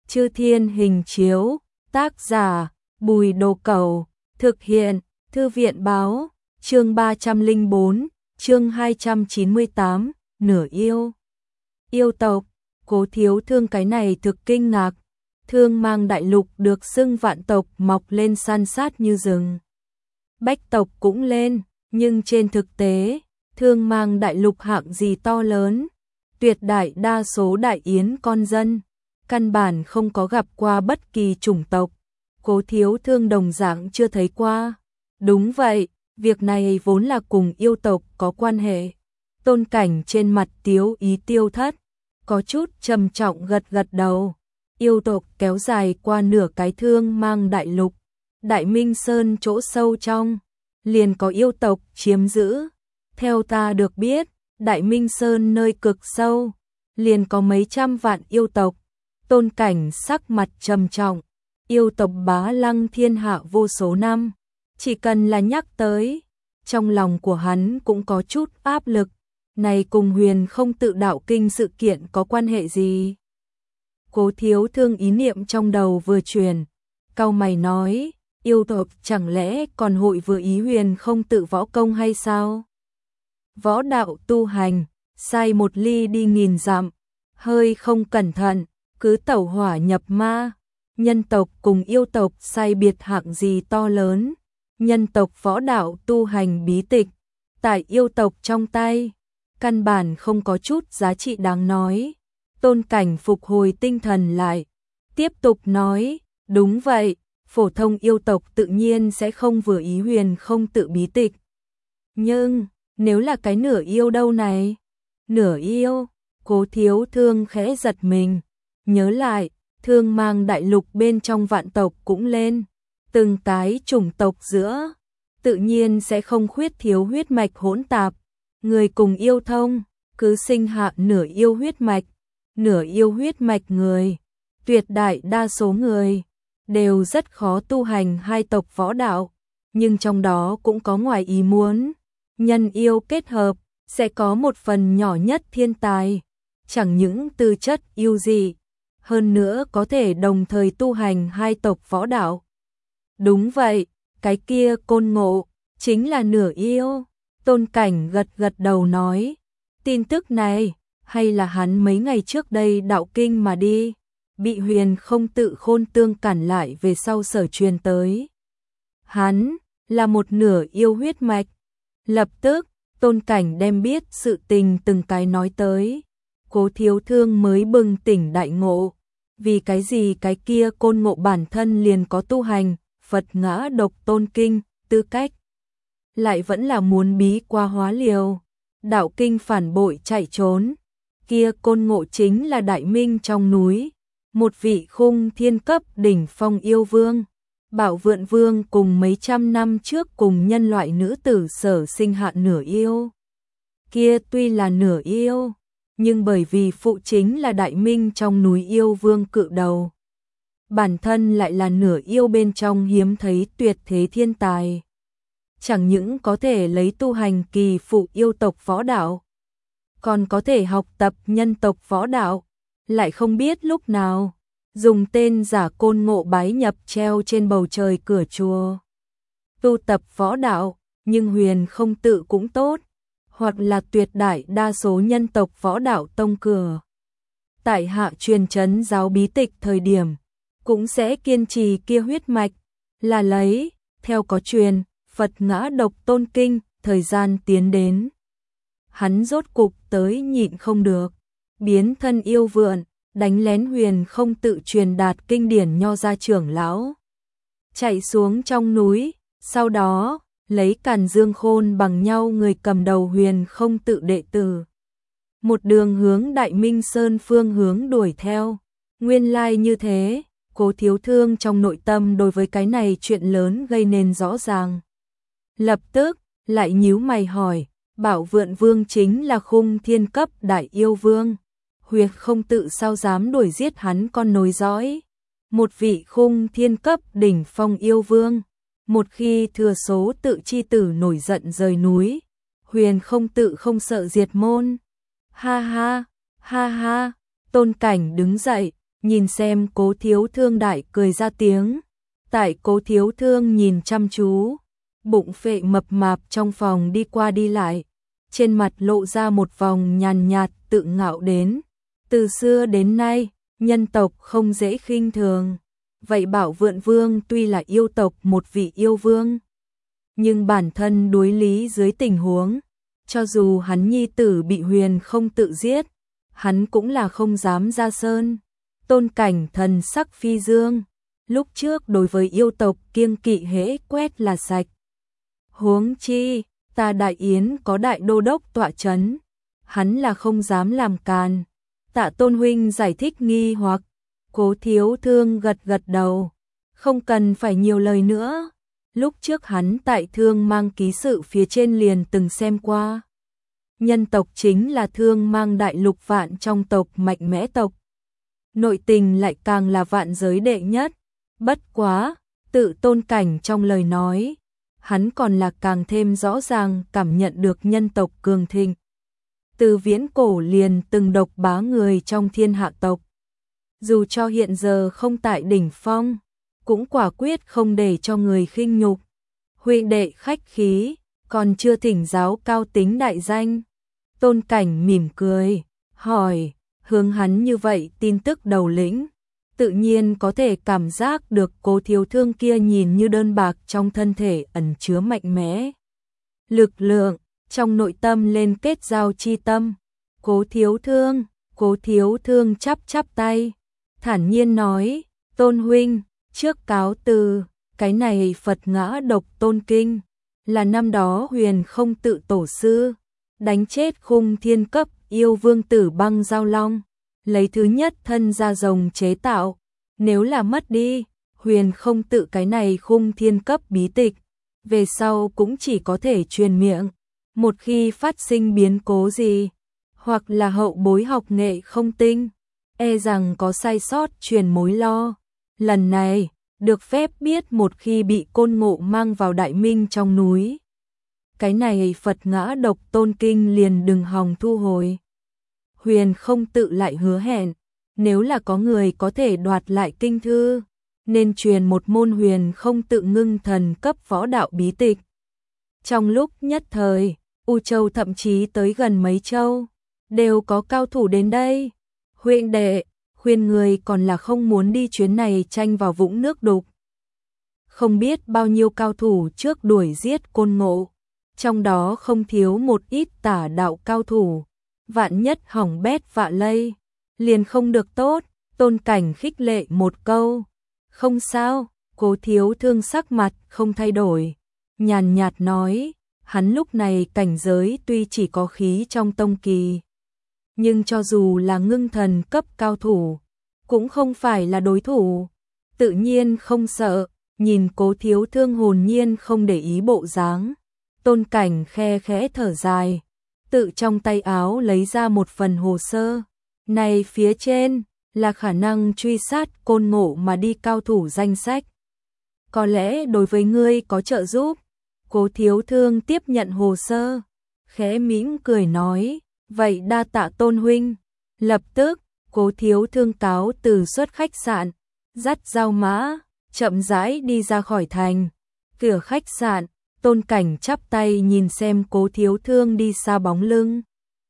Chư Thiên Hình Chiếu, tác giả Bùi Đồ Cẩu, thực hiện Thư viện Báo, chương 304, chương 298, nửa yêu. Yêu tộc, Cố Thiếu Thương cái này thực kinh ngạc, Thương Mang đại lục được xưng vạn tộc mọc lên san sát như rừng. Bách tộc cũng lên, nhưng trên thực tế, Thương Mang đại lục hạng gì to lớn, tuyệt đại đa số đại yến con dân, căn bản không có gặp qua bất kỳ chủng tộc, Cố Thiếu Thương đồng dạng chưa thấy qua. Đúng vậy, việc này vốn là cùng yêu tộc có quan hệ. Tôn Cảnh trên mặt tiếu ý tiêu thất, có chút trầm trọng gật gật đầu. Yêu tộc kéo dài qua nửa cái Thương Mang đại lục, Đại Minh Sơn chỗ sâu trong, liền có yêu tộc chiếm giữ. Theo ta được biết, Đại Minh Sơn nơi cực sâu, liền có mấy trăm vạn yêu tộc. Tôn Cảnh sắc mặt trầm trọng, yêu tộc bá lăng thiên hạ vô số năm, chỉ cần là nhắc tới, trong lòng của hắn cũng có chút áp lực. Này cùng Huyền Không Tự Đạo Kinh sự kiện có quan hệ gì? Cố Thiếu Thương ý niệm trong đầu vừa truyền, cau mày nói, yêu tộc chẳng lẽ còn hội vừa ý Huyền Không Tự võ công hay sao? Võ đạo tu hành, sai một ly đi nghìn dặm, hơi không cẩn thận, cứ tẩu hỏa nhập ma. Nhân tộc cùng yêu tộc sai biệt hạng gì to lớn, nhân tộc võ đạo tu hành bí tịch, tại yêu tộc trong tay, căn bản không có chút giá trị đáng nói. Tôn Cảnh phục hồi tinh thần lại, tiếp tục nói, đúng vậy, phổ thông yêu tộc tự nhiên sẽ không vừa ý Huyền Không Tự bí tịch. Nhưng, nếu là cái nửa yêu đâu này? Nửa yêu, Cố Thiếu Thương khẽ giật mình, nhớ lại, Thương Mang đại lục bên trong vạn tộc cũng lên, từng cái chủng tộc giữa, tự nhiên sẽ không khuyết thiếu huyết mạch hỗn tạp. Người cùng yêu thông, cứ sinh hạ nửa yêu huyết mạch người, tuyệt đại đa số người, đều rất khó tu hành hai tộc võ đạo, nhưng trong đó cũng có ngoài ý muốn, nhân yêu kết hợp, sẽ có một phần nhỏ nhất thiên tài, chẳng những tư chất yêu dị, hơn nữa có thể đồng thời tu hành hai tộc võ đạo. Đúng vậy, cái kia Côn Ngộ, chính là nửa yêu. Tôn Cảnh gật gật đầu nói, tin tức này, hay là hắn mấy ngày trước đây đạo kinh mà đi, bị Huyền Không Tự Khôn Tương cản lại về sau sở truyền tới. Hắn, là một nửa yêu huyết mạch. Lập tức, Tôn Cảnh đem biết sự tình từng cái nói tới. Cố Thiếu Thương mới bừng tỉnh đại ngộ, vì cái gì cái kia Côn Ngộ bản thân liền có tu hành Phật Ngã Độc Tôn Kinh tư cách, lại vẫn là muốn bí qua hóa liều, đạo kinh phản bội chạy trốn. Kia Côn Ngộ chính là Đại Minh trong núi, một vị khung thiên cấp đỉnh phong yêu vương, Bảo Vượn Vương cùng mấy trăm năm trước cùng nhân loại nữ tử sở sinh hạ nửa yêu. Kia tuy là nửa yêu, nhưng bởi vì phụ chính là Đại Minh trong núi yêu vương cự đầu, bản thân lại là nửa yêu bên trong hiếm thấy tuyệt thế thiên tài. Chẳng những có thể lấy tu hành kỳ phụ yêu tộc võ đạo, còn có thể học tập nhân tộc võ đạo, lại không biết lúc nào, dùng tên giả Côn Ngộ bái nhập treo trên bầu trời cửa chùa. Tu tập võ đạo, nhưng Huyền Không Tự cũng tốt, hoặc là tuyệt đại đa số nhân tộc võ đạo tông cửa. Tại hạ truyền chấn giáo bí tịch thời điểm, cũng sẽ kiên trì kia huyết mạch, là lấy, theo có truyền, Phật Ngã Độc Tôn Kinh, thời gian tiến đến. Hắn rốt cục tới nhịn không được, biến thân yêu vượn, đánh lén Huyền Không Tự truyền đạt kinh điển nho gia trưởng lão. Chạy xuống trong núi, sau đó, lấy Càn Dương Khôn bằng nhau người cầm đầu Huyền Không Tự đệ tử. Một đường hướng Đại Minh Sơn phương hướng đuổi theo. Nguyên lai như thế, Cố Thiếu Thương trong nội tâm đối với cái này chuyện lớn gây nên rõ ràng. Lập tức, lại nhíu mày hỏi, Bảo Vượn Vương chính là khung thiên cấp đại yêu vương. Huyền Không Tự sao dám đuổi giết hắn con nối dõi. Một vị khung thiên cấp đỉnh phong yêu vương. Một khi thừa số tự chi tử nổi giận rời núi, Huyền Không Tự không sợ diệt môn. Ha ha, ha ha, Tôn Cảnh đứng dậy, Nhìn xem Cố Thiếu Thương đại cười ra tiếng. Tại Cố Thiếu Thương nhìn chăm chú, bụng phệ mập mạp trong phòng đi qua đi lại, trên mặt lộ ra một vòng nhàn nhạt tự ngạo đến. Từ xưa đến nay, nhân tộc không dễ khinh thường. Vậy Bảo Vượn Vương tuy là yêu tộc một vị yêu vương, nhưng bản thân đối lý dưới tình huống, cho dù hắn nhi tử bị Huyền Không tự giết, hắn cũng là không dám ra sơn. Tôn Cảnh thần sắc phi dương, lúc trước đối với yêu tộc kiêng kỵ hễ quét là sạch. Huống chi, ta Đại Yến có đại đô đốc tọa chấn, hắn là không dám làm càn. Tạ Tôn huynh giải thích nghi hoặc. Cố Thiếu Thương gật gật đầu, không cần phải nhiều lời nữa. Lúc trước hắn tại Thương Mang ký sự phía trên liền từng xem qua. Nhân tộc chính là Thương Mang đại lục vạn trong tộc mạnh mẽ tộc. Nội tình lại càng là vạn giới đệ nhất. Bất quá, tự Tôn Cảnh trong lời nói, hắn còn là càng thêm rõ ràng cảm nhận được nhân tộc cường thịnh. Từ viễn cổ liền từng độc bá người trong thiên hạ tộc. Dù cho hiện giờ không tại đỉnh phong, cũng quả quyết không để cho người khinh nhục. Huynh đệ khách khí, còn chưa thỉnh giáo cao tính đại danh. Tôn Cảnh mỉm cười, hỏi, hướng hắn như vậy tin tức đầu lĩnh, tự nhiên có thể cảm giác được Cố Thiếu Thương kia nhìn như đơn bạc trong thân thể ẩn chứa mạnh mẽ lực lượng, trong nội tâm lên kết giao chi tâm. Cố Thiếu Thương chắp chắp tay, thản nhiên nói, Tôn huynh, trước cáo từ, cái này Phật Ngã Độc Tôn Kinh, là năm đó Huyền Không tự tổ sư, đánh chết Khung Thiên cấp yêu vương tử Băng Giao Long, lấy thứ nhất thân ra rồng chế tạo, nếu là mất đi, Huyền Không tự cái này Khung Thiên cấp bí tịch, về sau cũng chỉ có thể truyền miệng, một khi phát sinh biến cố gì, hoặc là hậu bối học nghệ không tinh, e rằng có sai sót truyền mối lo. Lần này, được phép biết một khi bị Côn Ngộ mang vào Đại Minh trong núi, cái này Phật Ngã Độc Tôn Kinh liền đừng hòng thu hồi. Huyền Không tự lại hứa hẹn, nếu là có người có thể đoạt lại kinh thư, nên truyền một môn Huyền Không tự ngưng thần cấp võ đạo bí tịch. Trong lúc nhất thời, U Châu thậm chí tới gần mấy châu, đều có cao thủ đến đây. Huynh đệ, khuyên người còn là không muốn đi chuyến này tranh vào vũng nước đục. Không biết bao nhiêu cao thủ trước đuổi giết Côn Ngộ, trong đó không thiếu một ít tả đạo cao thủ, vạn nhất hỏng bét vạ lây, liền không được tốt. Tôn Cảnh khích lệ một câu, không sao. Cố Thiếu Thương sắc mặt không thay đổi, nhàn nhạt nói, hắn lúc này cảnh giới tuy chỉ có khí trong tông kỳ, nhưng cho dù là ngưng thần cấp cao thủ, cũng không phải là đối thủ, tự nhiên không sợ. Nhìn Cố Thiếu Thương hồn nhiên không để ý bộ dáng, Tôn Cảnh khe khẽ thở dài, tự trong tay áo lấy ra một phần hồ sơ, này phía trên là khả năng truy sát Côn Ngộ mà đi cao thủ danh sách, có lẽ đối với ngươi có trợ giúp. Cố Thiếu Thương tiếp nhận hồ sơ, khẽ mỉm cười nói, vậy đa tạ Tôn huynh. Lập tức, Cố Thiếu Thương cáo từ xuất khách sạn, dắt giao mã, chậm rãi đi ra khỏi thành. Cửa khách sạn, Tôn Cảnh chắp tay nhìn xem Cố Thiếu Thương đi xa bóng lưng.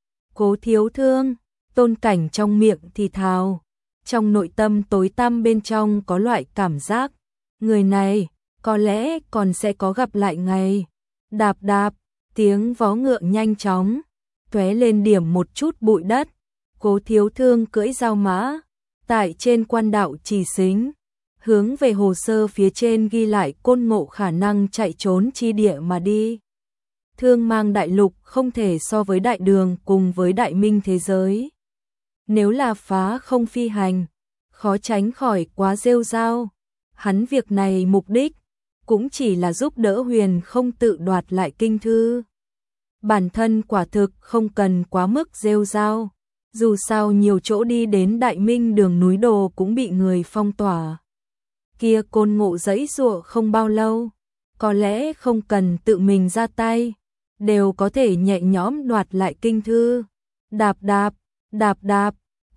Cố Thiếu Thương, Tôn Cảnh trong miệng thì thào, trong nội tâm tối tăm bên trong có loại cảm giác, người này có lẽ còn sẽ có gặp lại ngày. Đạp đạp, tiếng vó ngựa nhanh chóng tóe lên điểm một chút bụi đất. Cố Thiếu Thương cưỡi giao mã, tại trên quan đạo chỉ xính, hướng về hồ sơ phía trên ghi lại Côn Ngộ khả năng chạy trốn chi địa mà đi. Thương Mang đại lục không thể so với đại đường cùng với Đại Minh thế giới. Nếu là phá không phi hành, khó tránh khỏi quá rêu rao. Hắn việc này mục đích cũng chỉ là giúp đỡ Huyền Không tự đoạt lại kinh thư. Bản thân quả thực không cần quá mức rêu rao. Dù sao nhiều chỗ đi đến Đại Minh đường núi đồ cũng bị người phong tỏa. Kia Côn Ngộ giãy giụa không bao lâu, có lẽ không cần tự mình ra tay, đều có thể nhẹ nhõm đoạt lại kinh thư. Đạp đạp, đạp đạp,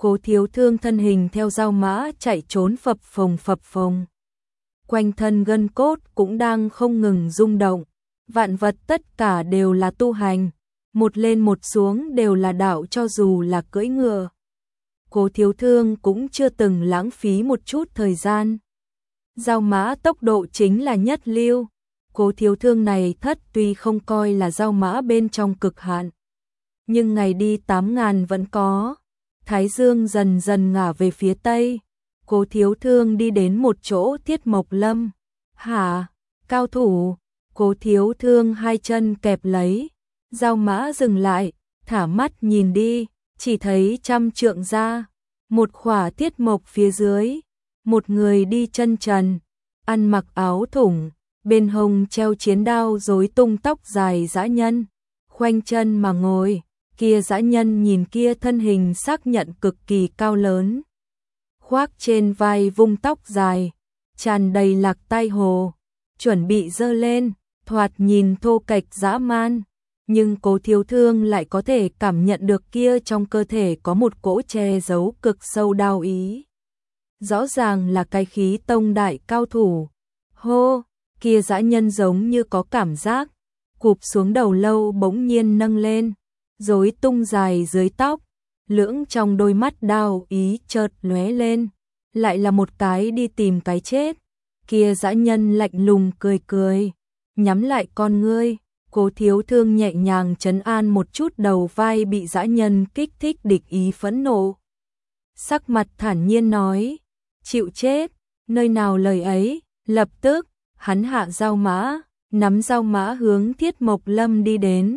Cố Thiếu Thương thân hình theo dao mã chạy trốn phập phồng. Quanh thân gân cốt cũng đang không ngừng rung động, vạn vật tất cả đều là tu hành, một lên một xuống đều là đạo, cho dù là cưỡi ngựa. Cố Thiếu Thương cũng chưa từng lãng phí một chút thời gian. Dao mã tốc độ chính là nhất lưu. Cố Thiếu Thương này thất tuy không coi là dao mã bên trong cực hạn, nhưng ngày đi 8.000 vẫn có. Thái dương dần dần ngả về phía tây. Cố Thiếu Thương đi đến một chỗ Thiết Mộc Lâm. Hả? Cao thủ? Cố Thiếu Thương hai chân kẹp lấy. Dao mã dừng lại, thả mắt nhìn đi, chỉ thấy 100 trượng ra. Một khỏa thiết mộc phía dưới. Một người đi chân trần, ăn mặc áo thủng, bên hông treo chiến đao rối tung tóc dài dã nhân. Khoanh chân mà ngồi, kia dã nhân nhìn kia thân hình xác nhận cực kỳ cao lớn. Khoác trên vai vung tóc dài, tràn đầy lạc tai hồ, chuẩn bị giơ lên, thoạt nhìn thô kệch dã man. Nhưng Cố Thiếu Thương lại có thể cảm nhận được kia trong cơ thể có một cỗ che giấu cực sâu đao ý. Rõ ràng là cái khí tông đại cao thủ. Hô, kia dã nhân giống như có cảm giác, cụp xuống đầu lâu bỗng nhiên nâng lên, rối tung dài dưới tóc, lưỡng trong đôi mắt đao ý chợt lóe lên, lại là một cái đi tìm cái chết. Kia dã nhân lạnh lùng cười, nhắm lại con ngươi. Cố Thiếu Thương nhẹ nhàng trấn an một chút đầu vai bị dã nhân kích thích địch ý phẫn nộ. Sắc mặt thản nhiên nói, chịu chết, nơi nào lời ấy. Lập tức, hắn hạ dao mã, nắm dao mã hướng Thiết Mộc Lâm đi đến.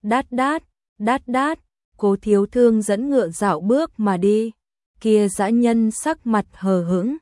Đát, Cố Thiếu Thương dẫn ngựa dạo bước mà đi. Kia dã nhân sắc mặt hờ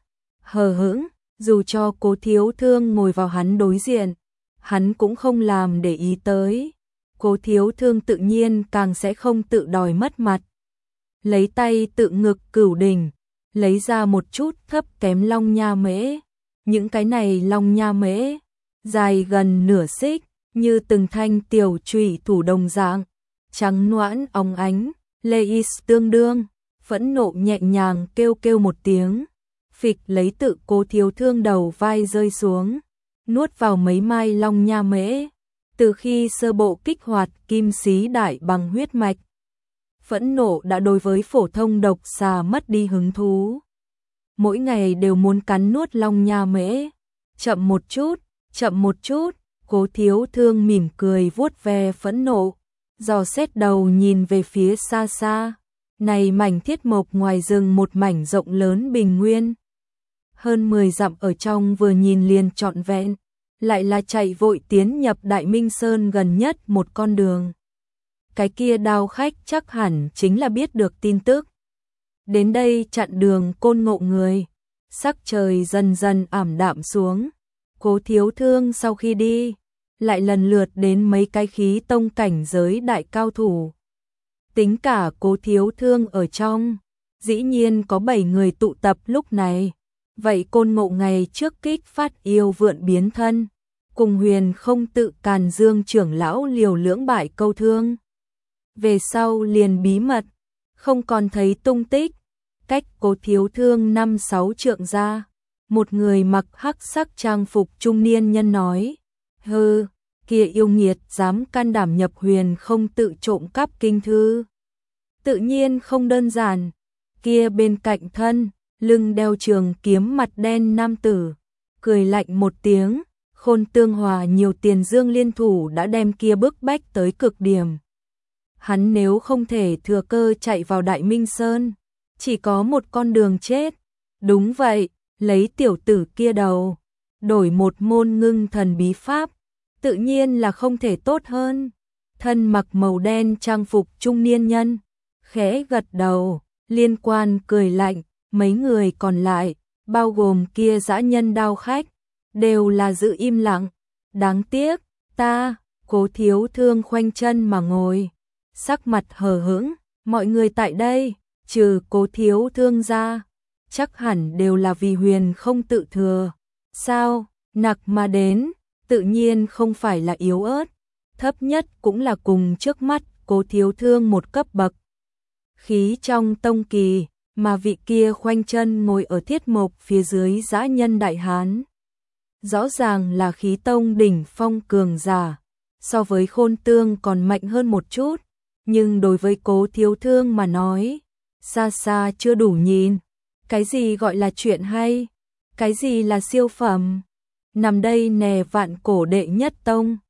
hững, dù cho Cố Thiếu Thương ngồi vào hắn đối diện, hắn cũng không làm để ý tới. Cố Thiếu Thương tự nhiên càng sẽ không tự đòi mất mặt. Lấy tay tự ngực cửu đỉnh, lấy ra một chút thấp kém long nha mễ. Những cái này long nha mễ, dài gần nửa xích, như từng thanh tiểu chủy thủ đồng dạng, trắng noãn óng ánh, Leis tương đương, phẫn nộ nhẹ nhàng kêu một tiếng, phịch lấy tự Cố Thiếu Thương đầu vai rơi xuống, nuốt vào mấy mai long nha mễ. Từ khi sơ bộ kích hoạt kim xí đại bằng huyết mạch, phẫn nộ đã đối với phổ thông độc xà mất đi hứng thú. Mỗi ngày đều muốn cắn nuốt long nha mễ. Chậm một chút, Cố Thiếu Thương mỉm cười vuốt ve phẫn nộ, dò xét đầu nhìn về phía xa xa. Này mảnh thiết mộc ngoài rừng một mảnh rộng lớn bình nguyên. Hơn 10 dặm ở trong vừa nhìn liền trọn vẹn, lại là chạy vội tiến nhập Đại Minh Sơn gần nhất một con đường. Cái kia đao khách chắc hẳn chính là biết được tin tức. Đến đây chặn đường Côn Ngộ người. Sắc trời dần dần ảm đạm xuống. Cố Thiếu Thương sau khi đi, lại lần lượt đến mấy cái khí tông cảnh giới đại cao thủ. Tính cả Cố Thiếu Thương ở trong, dĩ nhiên có 7 người tụ tập lúc này. Vậy Côn Ngộ ngày trước kích phát yêu vượn biến thân, cùng Huyền Không Tự Càn Dương trưởng lão liều lưỡng bại câu thương. Về sau liền bí mật, không còn thấy tung tích. Cách Cố Thiếu Thương 5-6 trượng ra, một người mặc hắc sắc trang phục trung niên nhân nói, hừ, kia yêu nghiệt dám can đảm nhập Huyền Không Tự trộm cắp kinh thư. Tự nhiên không đơn giản. Kia bên cạnh thân, lưng đeo trường kiếm mặt đen nam tử, cười lạnh một tiếng, Khôn Tương Hòa nhiều tiền dương liên thủ đã đem kia bức bách tới cực điểm. Hắn nếu không thể thừa cơ chạy vào Đại Minh Sơn, chỉ có một con đường chết. Đúng vậy, lấy tiểu tử kia đầu, đổi một môn ngưng thần bí pháp, tự nhiên là không thể tốt hơn. Thân mặc màu đen trang phục trung niên nhân, khẽ gật đầu, liên quan cười lạnh, mấy người còn lại, bao gồm kia dã nhân đao khách, đều là giữ im lặng. Đáng tiếc, ta, Cố Thiếu Thương khoanh chân mà ngồi, sắc mặt hờ hững, mọi người tại đây, trừ Cố Thiếu Thương ra, chắc hẳn đều là vì Huyền Không Tự thừa. Sao, nặc mà đến, tự nhiên không phải là yếu ớt, thấp nhất cũng là cùng trước mắt Cố Thiếu Thương một cấp bậc. Khí trong tông kỳ, mà vị kia khoanh chân ngồi ở thiết mộc phía dưới dã nhân đại hán. Rõ ràng là khí tông đỉnh phong cường giả, so với Khôn Tương còn mạnh hơn một chút, nhưng đối với Cố Thiếu Thương mà nói, xa xa chưa đủ nhìn. Cái gì gọi là chuyện hay? Cái gì là siêu phẩm? Nằm đây nè vạn cổ đệ nhất tông,